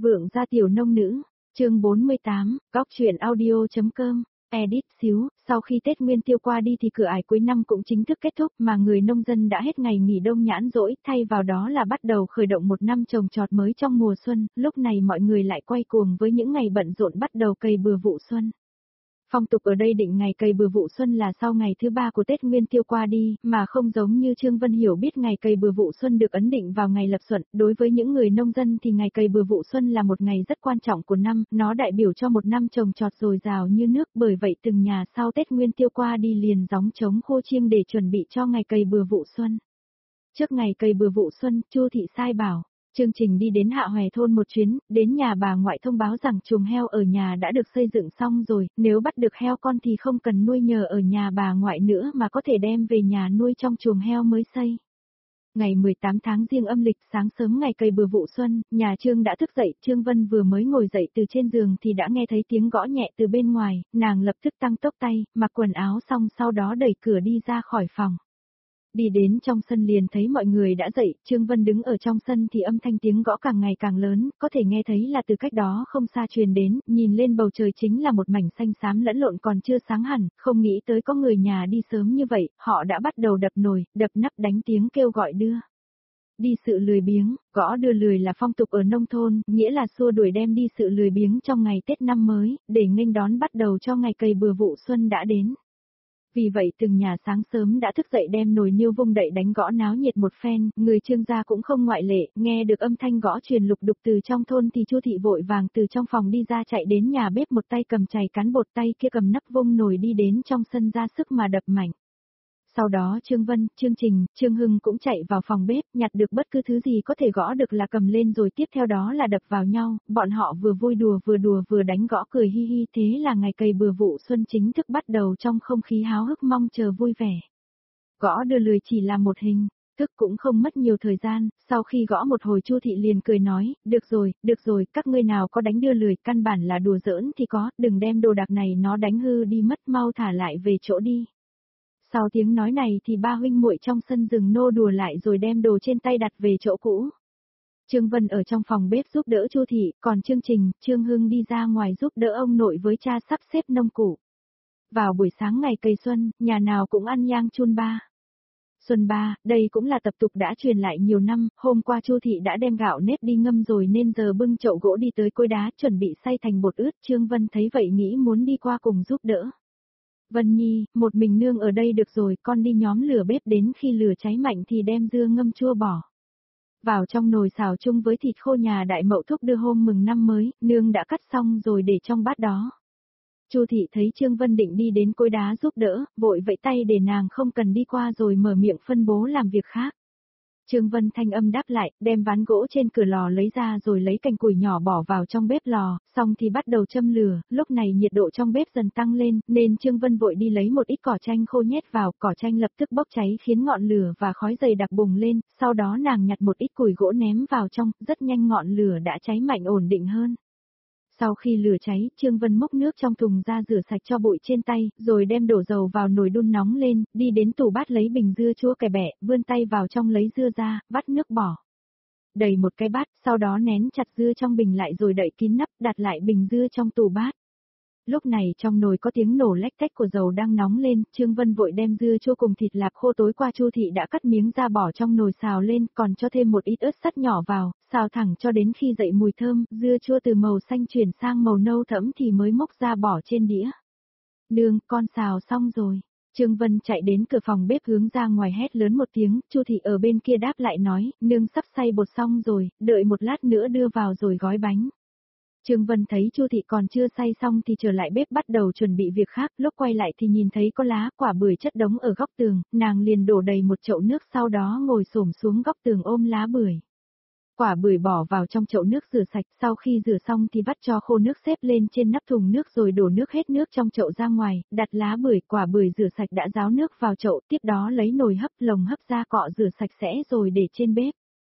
Vượng gia tiểu nông nữ, chương 48, góc truyện audio.com, edit xíu, sau khi Tết Nguyên Tiêu qua đi thì cửa ải cuối năm cũng chính thức kết thúc mà người nông dân đã hết ngày nghỉ đông nhãn rỗi, thay vào đó là bắt đầu khởi động một năm trồng trọt mới trong mùa xuân, lúc này mọi người lại quay cuồng với những ngày bận rộn bắt đầu cày bừa vụ xuân. Phong tục ở đây định ngày cày bừa vụ xuân là sau ngày thứ 3 của Tết Nguyên Tiêu qua đi, mà không giống như Trương Vân Hiểu biết ngày cày bừa vụ xuân được ấn định vào ngày lập xuân. Đối với những người nông dân thì ngày cày bừa vụ xuân là một ngày rất quan trọng của năm, nó đại biểu cho một năm trồng trọt dồi dào như nước, bởi vậy từng nhà sau Tết Nguyên Tiêu qua đi liền gióng trống khô chiêng để chuẩn bị cho ngày cày bừa vụ xuân. Trước ngày cày bừa vụ xuân, Chu thị sai bảo Chương Trình đi đến Hạ Hòe thôn một chuyến, đến nhà bà ngoại thông báo rằng chuồng heo ở nhà đã được xây dựng xong rồi, nếu bắt được heo con thì không cần nuôi nhờ ở nhà bà ngoại nữa mà có thể đem về nhà nuôi trong chuồng heo mới xây. Ngày 18 tháng Giêng âm lịch, sáng sớm ngày cày bừa vụ xuân, nhà Trương đã thức dậy, Trương Vân vừa mới ngồi dậy từ trên giường thì đã nghe thấy tiếng gõ nhẹ từ bên ngoài, nàng lập tức tăng tốc tay, mặc quần áo xong sau đó đẩy cửa đi ra khỏi phòng. Đi đến trong sân liền thấy mọi người đã dậy, Trương Vân đứng ở trong sân thì âm thanh tiếng gõ càng ngày càng lớn, có thể nghe thấy là từ cách đó không xa truyền đến, nhìn lên bầu trời chính là một mảnh xanh xám lẫn lộn còn chưa sáng hẳn, không nghĩ tới có người nhà đi sớm như vậy, họ đã bắt đầu đập nồi, đập nắp đánh tiếng kêu gọi đưa. Đi sự lười biếng, gõ đưa lười là phong tục ở nông thôn, nghĩa là xua đuổi đem đi sự lười biếng trong ngày Tết năm mới, để nghênh đón bắt đầu cho ngày cày bừa vụ xuân đã đến. Vì vậy từng nhà sáng sớm đã thức dậy đem nồi niêu vung đậy đánh gõ náo nhiệt một phen, người Trương gia cũng không ngoại lệ, nghe được âm thanh gõ truyền lục đục từ trong thôn thì Chu thị vội vàng từ trong phòng đi ra chạy đến nhà bếp, một tay cầm chày cán bột, tay kia cầm nắp vung nồi đi đến trong sân ra sức mà đập mạnh. Sau đó Trương Vân, Trương Trình, Trương Hưng cũng chạy vào phòng bếp, nhặt được bất cứ thứ gì có thể gõ được là cầm lên rồi tiếp theo đó là đập vào nhau, bọn họ vừa vui đùa vừa đánh gõ cười hi hi, thế là ngày cày bừa vụ xuân chính thức bắt đầu trong không khí háo hức mong chờ vui vẻ. Gõ đưa lười chỉ là một hình thức cũng không mất nhiều thời gian, sau khi gõ một hồi Chu thị liền cười nói, được rồi, các ngươi nào có đánh đưa lười, căn bản là đùa giỡn thì có, đừng đem đồ đạc này nó đánh hư đi mất, mau thả lại về chỗ đi. Sau tiếng nói này thì ba huynh muội trong sân rừng nô đùa lại rồi đem đồ trên tay đặt về chỗ cũ. Trương Vân ở trong phòng bếp giúp đỡ Chu thị, còn Trương Trình, Trương Hưng đi ra ngoài giúp đỡ ông nội với cha sắp xếp nông cụ. Vào buổi sáng ngày cày xuân, nhà nào cũng ăn nhang chun ba. Xuân ba, đây cũng là tập tục đã truyền lại nhiều năm, hôm qua Chu thị đã đem gạo nếp đi ngâm rồi nên giờ bưng chậu gỗ đi tới cối đá chuẩn bị xay thành bột ướt, Trương Vân thấy vậy nghĩ muốn đi qua cùng giúp đỡ. Vân Nhi, một mình nương ở đây được rồi, con đi nhóm lửa bếp đến khi lửa cháy mạnh thì đem dưa ngâm chua bỏ vào trong nồi xào chung với thịt khô nhà đại mậu thúc đưa hôm mừng năm mới, nương đã cắt xong rồi để trong bát đó. Chu thị thấy Trương Vân định đi đến cối đá giúp đỡ, vội vẫy tay để nàng không cần đi qua rồi mở miệng phân bố làm việc khác. Trương Vân thanh âm đáp lại, đem ván gỗ trên cửa lò lấy ra rồi lấy cành củi nhỏ bỏ vào trong bếp lò, xong thì bắt đầu châm lửa, lúc này nhiệt độ trong bếp dần tăng lên, nên Trương Vân vội đi lấy một ít cỏ chanh khô nhét vào, cỏ chanh lập tức bốc cháy khiến ngọn lửa và khói dày đặc bùng lên, sau đó nàng nhặt một ít củi gỗ ném vào trong, rất nhanh ngọn lửa đã cháy mạnh ổn định hơn. Sau khi lửa cháy, Trương Vân múc nước trong thùng ra rửa sạch cho bụi trên tay, rồi đem đổ dầu vào nồi đun nóng lên, đi đến tủ bát lấy bình dưa chua kẻ bẹ, vươn tay vào trong lấy dưa ra, vắt nước bỏ. Đầy một cái bát, sau đó nén chặt dưa trong bình lại rồi đậy kín nắp, đặt lại bình dưa trong tủ bát. Lúc này trong nồi có tiếng nổ lách tách của dầu đang nóng lên, Trương Vân vội đem dưa chua cùng thịt lạp khô tối qua Chu thị đã cắt miếng ra bỏ trong nồi xào lên, còn cho thêm một ít ớt sắt nhỏ vào, xào thẳng cho đến khi dậy mùi thơm, dưa chua từ màu xanh chuyển sang màu nâu thẫm thì mới mốc ra bỏ trên đĩa. Nương, con xào xong rồi. Trương Vân chạy đến cửa phòng bếp hướng ra ngoài hét lớn một tiếng, Chu thị ở bên kia đáp lại nói, nương sắp xay bột xong rồi, đợi một lát nữa đưa vào rồi gói bánh. Trương Vân thấy Chu thị còn chưa xay xong thì trở lại bếp bắt đầu chuẩn bị việc khác, lúc quay lại thì nhìn thấy có lá quả bưởi chất đống ở góc tường, nàng liền đổ đầy một chậu nước sau đó ngồi xổm xuống góc tường ôm lá bưởi. Quả bưởi bỏ vào trong chậu nước rửa sạch, sau khi rửa xong thì vắt cho khô nước xếp lên trên nắp thùng nước rồi đổ nước hết nước trong chậu ra ngoài, đặt lá bưởi, quả bưởi rửa sạch đã ráo nước vào chậu, tiếp đó lấy nồi hấp lồng hấp ra cọ rửa sạch sẽ rồi để trên bếp.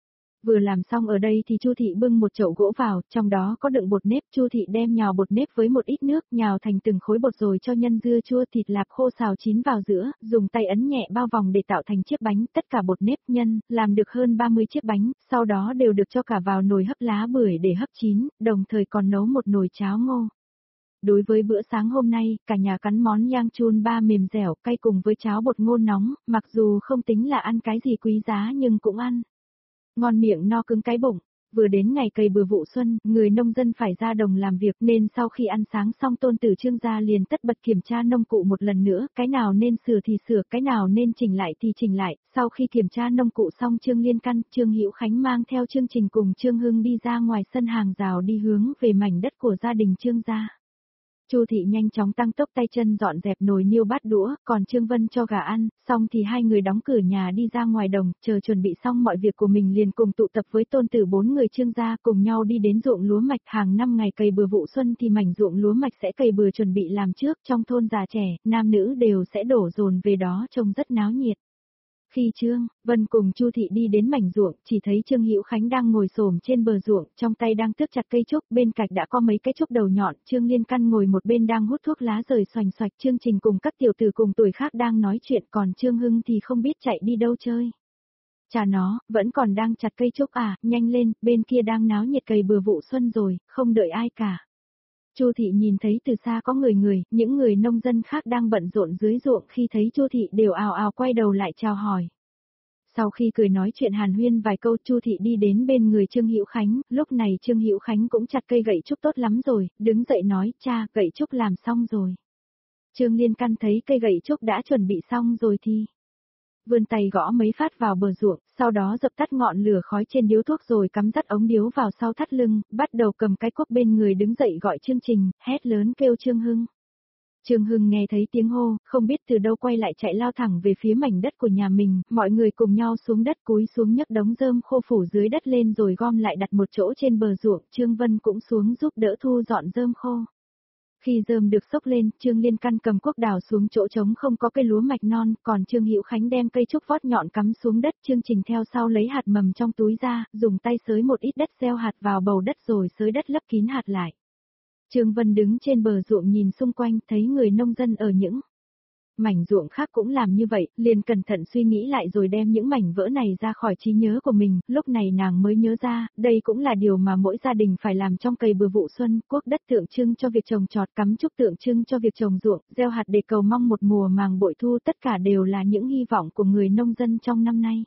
Vừa làm xong ở đây thì Chu thị bưng một chậu gỗ vào, trong đó có đựng bột nếp, Chu thị đem nhào bột nếp với một ít nước, nhào thành từng khối bột rồi cho nhân dưa chua thịt lạp khô xào chín vào giữa, dùng tay ấn nhẹ bao vòng để tạo thành chiếc bánh, tất cả bột nếp nhân, làm được hơn 30 chiếc bánh, sau đó đều được cho cả vào nồi hấp lá bưởi để hấp chín, đồng thời còn nấu một nồi cháo ngô. Đối với bữa sáng hôm nay, cả nhà cắn món yang chun ba mềm dẻo cay cùng với cháo bột ngô nóng, mặc dù không tính là ăn cái gì quý giá nhưng cũng ăn ngon miệng no cứng cái bụng. Vừa đến ngày cày bừa vụ xuân, người nông dân phải ra đồng làm việc nên sau khi ăn sáng xong tôn tử Trương gia liền tất bật kiểm tra nông cụ một lần nữa, cái nào nên sửa thì sửa, cái nào nên chỉnh lại thì chỉnh lại. Sau khi kiểm tra nông cụ xong Trương Liên Căn, Trương Hữu Khánh mang theo chương trình cùng Trương Hưng đi ra ngoài sân hàng rào đi hướng về mảnh đất của gia đình Trương gia. Chu thị nhanh chóng tăng tốc tay chân dọn dẹp nồi niêu bát đũa, còn Trương Vân cho gà ăn, xong thì hai người đóng cửa nhà đi ra ngoài đồng, chờ chuẩn bị xong mọi việc của mình liền cùng tụ tập với tôn tử bốn người Trương gia cùng nhau đi đến ruộng lúa mạch. Hàng năm ngày cày bừa vụ xuân thì mảnh ruộng lúa mạch sẽ cày bừa chuẩn bị làm trước, trong thôn già trẻ, nam nữ đều sẽ đổ dồn về đó trông rất náo nhiệt. Khi Trương Vân cùng Chu thị đi đến mảnh ruộng, chỉ thấy Trương Hữu Khánh đang ngồi xổm trên bờ ruộng, trong tay đang tước chặt cây trúc, bên cạnh đã có mấy cái trúc đầu nhọn, Trương Liên Căn ngồi một bên đang hút thuốc lá rời xoành xoạch, Trương Trình cùng các tiểu tử cùng tuổi khác đang nói chuyện, còn Trương Hưng thì không biết chạy đi đâu chơi. Chà nó, vẫn còn đang chặt cây trúc à, nhanh lên, bên kia đang náo nhiệt cày bừa vụ xuân rồi, không đợi ai cả. Chu thị nhìn thấy từ xa có người, những người nông dân khác đang bận rộn dưới ruộng, khi thấy Chu thị đều ào ào quay đầu lại chào hỏi. Sau khi cười nói chuyện hàn huyên vài câu, Chu thị đi đến bên người Trương Hữu Khánh, lúc này Trương Hữu Khánh cũng chặt cây gậy trúc tốt lắm rồi, đứng dậy nói, cha, gậy trúc làm xong rồi. Trương Liên Căn thấy cây gậy trúc đã chuẩn bị xong rồi thì vươn tay gõ mấy phát vào bờ ruộng, sau đó dập tắt ngọn lửa khói trên điếu thuốc rồi cắm dắt ống điếu vào sau thắt lưng, bắt đầu cầm cái cuốc bên người đứng dậy gọi Trương Trình, hét lớn kêu Trương Hưng. Trương Hưng nghe thấy tiếng hô, không biết từ đâu quay lại chạy lao thẳng về phía mảnh đất của nhà mình, mọi người cùng nhau xuống đất cúi xuống nhấc đống rơm khô phủ dưới đất lên rồi gom lại đặt một chỗ trên bờ ruộng, Trương Vân cũng xuống giúp đỡ thu dọn rơm khô. Khi rơm được xốc lên, Trương Liên Căn cầm cuốc đào xuống chỗ trống không có cây lúa mạch non, còn Trương Hữu Khánh đem cây trúc vót nhọn cắm xuống đất, Trương Trình theo sau lấy hạt mầm trong túi ra, dùng tay xới một ít đất gieo hạt vào bầu đất rồi xới đất lấp kín hạt lại. Trương Vân đứng trên bờ ruộng nhìn xung quanh, thấy người nông dân ở những mảnh ruộng khác cũng làm như vậy, liền cẩn thận suy nghĩ lại rồi đem những mảnh vỡ này ra khỏi trí nhớ của mình, lúc này nàng mới nhớ ra, đây cũng là điều mà mỗi gia đình phải làm trong cày bừa vụ xuân, cuốc đất tượng trưng cho việc trồng trọt, cắm trúc tượng trưng cho việc trồng ruộng, gieo hạt để cầu mong một mùa màng bội thu, tất cả đều là những hy vọng của người nông dân trong năm nay.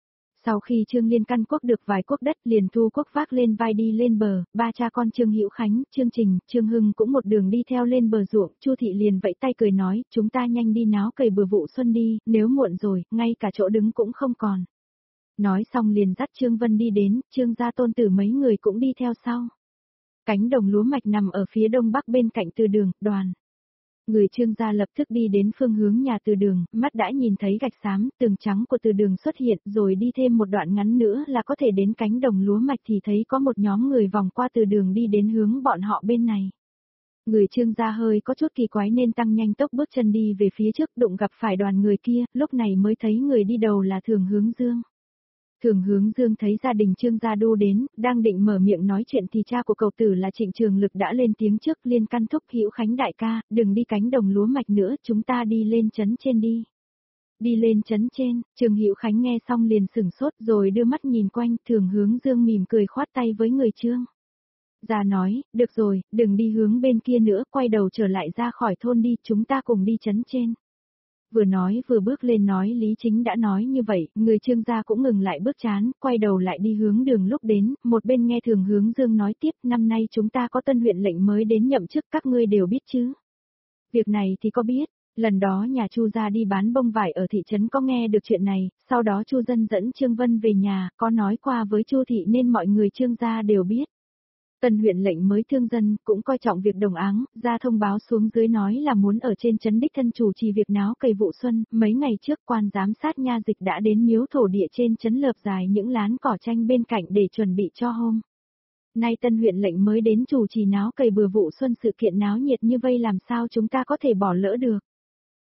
Sau khi Trương Liên Căn cuốc được vài cuốc đất liền thu cuốc vác lên vai đi lên bờ, ba cha con Trương Hữu Khánh, Trương Trình, Trương Hưng cũng một đường đi theo lên bờ ruộng, Chu thị liền vẫy tay cười nói, chúng ta nhanh đi náo cày bừa vụ xuân đi, nếu muộn rồi, ngay cả chỗ đứng cũng không còn. Nói xong liền dắt Trương Vân đi đến, Trương gia tôn tử mấy người cũng đi theo sau. Cánh đồng lúa mạch nằm ở phía đông bắc bên cạnh Từ Đường, đoàn. Người Trương gia lập tức đi đến phương hướng nhà Từ Đường, mắt đã nhìn thấy gạch xám, tường trắng của Từ Đường xuất hiện, rồi đi thêm một đoạn ngắn nữa là có thể đến cánh đồng lúa mạch thì thấy có một nhóm người vòng qua Từ Đường đi đến hướng bọn họ bên này. Người Trương gia hơi có chút kỳ quái nên tăng nhanh tốc bước chân đi về phía trước, đụng gặp phải đoàn người kia, lúc này mới thấy người đi đầu là Thường Hướng Dương. Thường Hướng Dương thấy gia đình Trương gia đô đến, đang định mở miệng nói chuyện thì cha của cậu tử là Trịnh Trường Lực đã lên tiếng trước, Liên Căn thúc Hữu Khánh đại ca, đừng đi cánh đồng lúa mạch nữa, chúng ta đi lên trấn trên đi. Đi lên trấn trên, Trương Hữu Khánh nghe xong liền sửng sốt rồi đưa mắt nhìn quanh, Thường Hướng Dương mỉm cười khoát tay với người Trương gia nói, được rồi, đừng đi hướng bên kia nữa, quay đầu trở lại ra khỏi thôn đi, chúng ta cùng đi trấn trên. Vừa nói vừa bước lên nói Lý Chính đã nói như vậy, người Trương gia cũng ngừng lại bước chán, quay đầu lại đi hướng đường lúc đến, một bên nghe Thường Hướng Dương nói tiếp, năm nay chúng ta có tân huyện lệnh mới đến nhậm chức, các ngươi đều biết chứ. Việc này thì có biết, lần đó nhà Chu gia đi bán bông vải ở thị trấn có nghe được chuyện này, sau đó Chu Dân dẫn Trương Vân về nhà, có nói qua với Chu thị nên mọi người Trương gia đều biết. Tân huyện lệnh mới thương dân, cũng coi trọng việc đồng áng, ra thông báo xuống dưới nói là muốn ở trên trấn đích thân chủ trì việc náo cày vụ xuân, mấy ngày trước quan giám sát nha dịch đã đến miếu thổ địa trên trấn lợp dài những lán cỏ tranh bên cạnh để chuẩn bị cho hôm. Nay tân huyện lệnh mới đến chủ trì náo cày bừa vụ xuân, sự kiện náo nhiệt như vây làm sao chúng ta có thể bỏ lỡ được.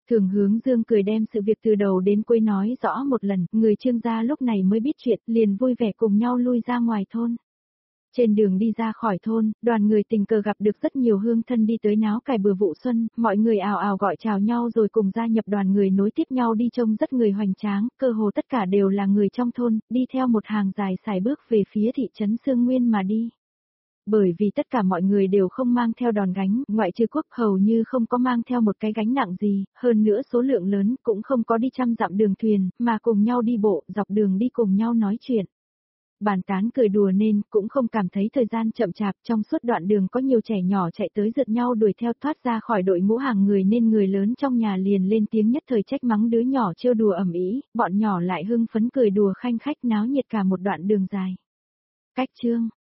Thường Hướng Dương cười đem sự việc từ đầu đến cuối nói rõ một lần, người Trương gia lúc này mới biết chuyện, liền vui vẻ cùng nhau lui ra ngoài thôn. Trên đường đi ra khỏi thôn, đoàn người tình cờ gặp được rất nhiều hương thân đi tới náo cày bừa vụ xuân, mọi người ào ào gọi chào nhau rồi cùng gia nhập đoàn người nối tiếp nhau đi trông rất người hoành tráng, cơ hồ tất cả đều là người trong thôn, đi theo một hàng dài xài bước về phía thị trấn Sương Nguyên mà đi. Bởi vì tất cả mọi người đều không mang theo đòn gánh, ngoại trừ Quốc hầu như không có mang theo một cái gánh nặng gì, hơn nữa số lượng lớn cũng không có đi trăm dặm đường thuyền, mà cùng nhau đi bộ, dọc đường đi cùng nhau nói chuyện. Bàn tán cười đùa nên cũng không cảm thấy thời gian chậm chạp, trong suốt đoạn đường có nhiều trẻ nhỏ chạy tới rượt nhau đuổi theo thoát ra khỏi đội ngũ hàng người nên người lớn trong nhà liền lên tiếng nhất thời trách mắng đứa nhỏ trêu đùa ầm ĩ, bọn nhỏ lại hưng phấn cười đùa khanh khách náo nhiệt cả một đoạn đường dài. Cách chương